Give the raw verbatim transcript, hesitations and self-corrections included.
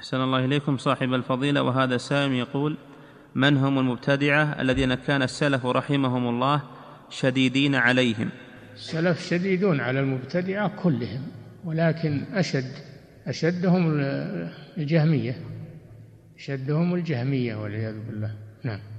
أحسن الله إليكم صاحب الفضيلة. وهذا سائل يقول: من هم المبتدعة الذين كان السلف رحمهم الله شديدين عليهم؟ السلف شديدون على المبتدعة كلهم، ولكن أشد أشدهم الجهمية أشدهم الجهمية والعياذ بالله. نعم.